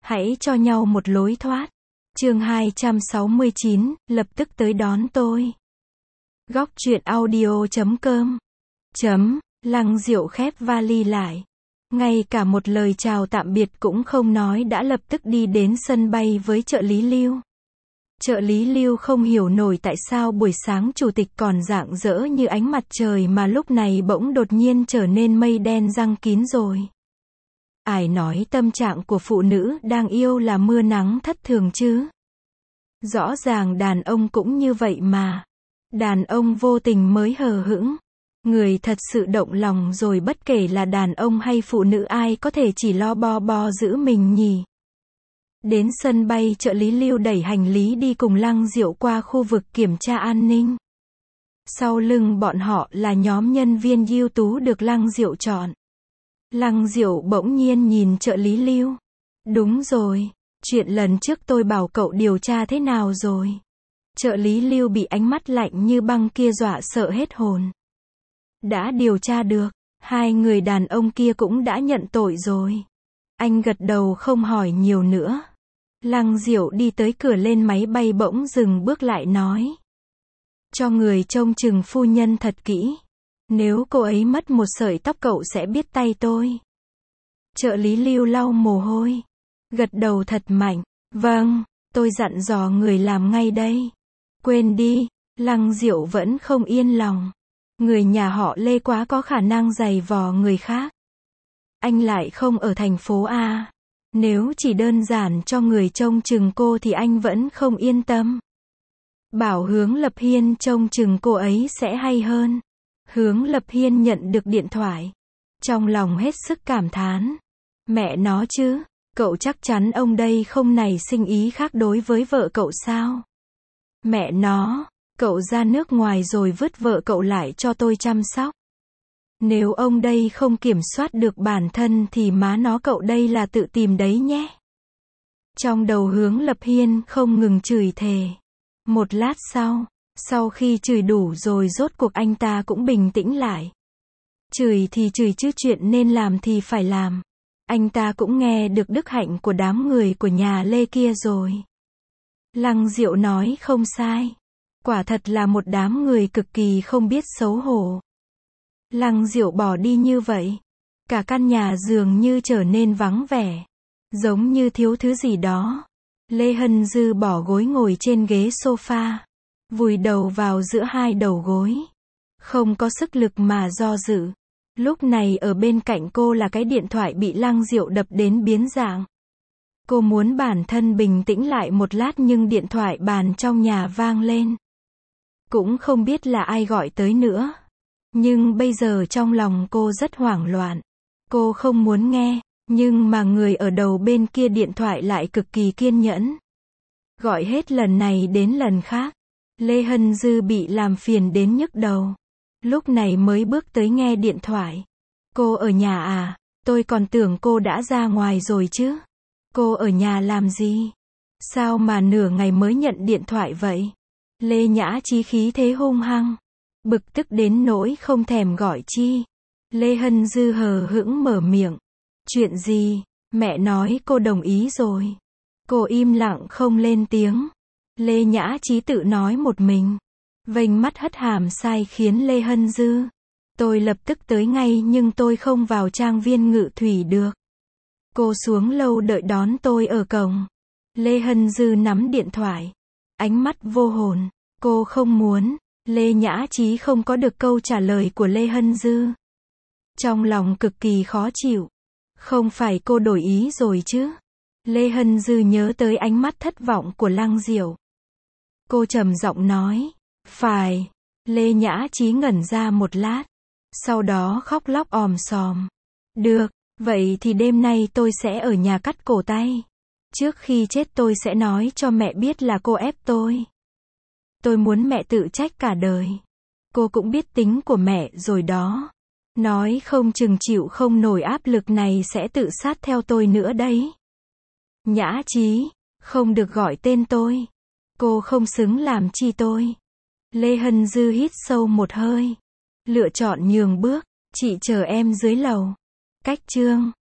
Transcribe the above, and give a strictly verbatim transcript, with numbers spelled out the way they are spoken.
Hãy cho nhau một lối thoát. Chương hai trăm sáu mươi chín, lập tức tới đón tôi. Góc truyện audio chấm com. Chấm, Lăng Diệu khép vali lại. Ngay cả một lời chào tạm biệt cũng không nói đã lập tức đi đến sân bay với trợ lý Lưu. Trợ lý Lưu không hiểu nổi tại sao buổi sáng chủ tịch còn rạng rỡ như ánh mặt trời mà lúc này bỗng đột nhiên trở nên mây đen giăng kín rồi. Ai nói tâm trạng của phụ nữ đang yêu là mưa nắng thất thường chứ? Rõ ràng đàn ông cũng như vậy mà. Đàn ông vô tình mới hờ hững. Người thật sự động lòng rồi bất kể là đàn ông hay phụ nữ ai có thể chỉ lo bo bo giữ mình nhỉ? Đến sân bay trợ lý Lưu đẩy hành lý đi cùng Lăng Diệu qua khu vực kiểm tra an ninh. Sau lưng bọn họ là nhóm nhân viên ưu tú được Lăng Diệu chọn. Lăng Diệu bỗng nhiên nhìn trợ lý Lưu. Đúng rồi, chuyện lần trước tôi bảo cậu điều tra thế nào rồi? Trợ lý Lưu bị ánh mắt lạnh như băng kia dọa sợ hết hồn. Đã điều tra được, hai người đàn ông kia cũng đã nhận tội rồi. Anh gật đầu không hỏi nhiều nữa. Lăng Diệu đi tới cửa lên máy bay bỗng dừng bước lại nói. Cho người trông chừng phu nhân thật kỹ. Nếu cô ấy mất một sợi tóc cậu sẽ biết tay tôi. Trợ lý Lưu lau mồ hôi. Gật đầu thật mạnh. Vâng, tôi dặn dò người làm ngay đây. Quên đi, Lăng Diệu vẫn không yên lòng. Người nhà họ Lê quá có khả năng giày vò người khác. Anh lại không ở thành phố A. Nếu chỉ đơn giản cho người trông chừng cô thì anh vẫn không yên tâm. Bảo Hướng Lập Hiên trông chừng cô ấy sẽ hay hơn. Hướng Lập Hiên nhận được điện thoại. Trong lòng hết sức cảm thán. Mẹ nó chứ, cậu chắc chắn ông đây không nảy sinh ý khác đối với vợ cậu sao? Mẹ nó, cậu ra nước ngoài rồi vứt vợ cậu lại cho tôi chăm sóc. Nếu ông đây không kiểm soát được bản thân thì má nó cậu đây là tự tìm đấy nhé. Trong đầu Hướng Lập Hiên không ngừng chửi thề. Một lát sau, sau khi chửi đủ rồi rốt cuộc anh ta cũng bình tĩnh lại. Chửi thì chửi chứ chuyện nên làm thì phải làm. Anh ta cũng nghe được đức hạnh của đám người của nhà Lê kia rồi. Lăng Diệu nói không sai. Quả thật là một đám người cực kỳ không biết xấu hổ. Lăng Diệu bỏ đi như vậy. Cả căn nhà dường như trở nên vắng vẻ. Giống như thiếu thứ gì đó. Lê Hân Dư bỏ gối ngồi trên ghế sofa. Vùi đầu vào giữa hai đầu gối. Không có sức lực mà do dự. Lúc này ở bên cạnh cô là cái điện thoại bị Lăng Diệu đập đến biến dạng. Cô muốn bản thân bình tĩnh lại một lát nhưng điện thoại bàn trong nhà vang lên. Cũng không biết là ai gọi tới nữa. Nhưng bây giờ trong lòng cô rất hoảng loạn. Cô không muốn nghe, nhưng mà người ở đầu bên kia điện thoại lại cực kỳ kiên nhẫn. Gọi hết lần này đến lần khác. Lê Hân Dư bị làm phiền đến nhức đầu. Lúc này mới bước tới nghe điện thoại. Cô ở nhà à? Tôi còn tưởng cô đã ra ngoài rồi chứ. Cô ở nhà làm gì? Sao mà nửa ngày mới nhận điện thoại vậy? Lê Nhã Chí khí thế hung hăng. Bực tức đến nỗi không thèm gọi chi. Lê Hân Dư hờ hững mở miệng. Chuyện gì? Mẹ nói cô đồng ý rồi. Cô im lặng không lên tiếng. Lê Nhã Chí tự nói một mình. Vênh mắt hất hàm sai khiến Lê Hân Dư. Tôi lập tức tới ngay nhưng tôi không vào trang viên Ngự Thủy được. Cô xuống lâu đợi đón tôi ở cổng. Lê Hân Dư nắm điện thoại. Ánh mắt vô hồn. Cô không muốn. Lê Nhã Chí không có được câu trả lời của Lê Hân Dư. Trong lòng cực kỳ khó chịu. Không phải cô đổi ý rồi chứ? Lê Hân Dư nhớ tới ánh mắt thất vọng của Lăng Diệu. Cô trầm giọng nói. Phải. Lê Nhã Chí ngẩn ra một lát. Sau đó khóc lóc òm sòm. Được, vậy thì đêm nay tôi sẽ ở nhà cắt cổ tay. Trước khi chết tôi sẽ nói cho mẹ biết là cô ép tôi. Tôi muốn mẹ tự trách cả đời. Cô cũng biết tính của mẹ rồi đó. Nói không chừng chịu không nổi áp lực này sẽ tự sát theo tôi nữa đấy. Nhã Chí, không được gọi tên tôi. Cô không xứng làm chi tôi. Lê Hân Dư hít sâu một hơi. Lựa chọn nhường bước. Chị chờ em dưới lầu. Cách chương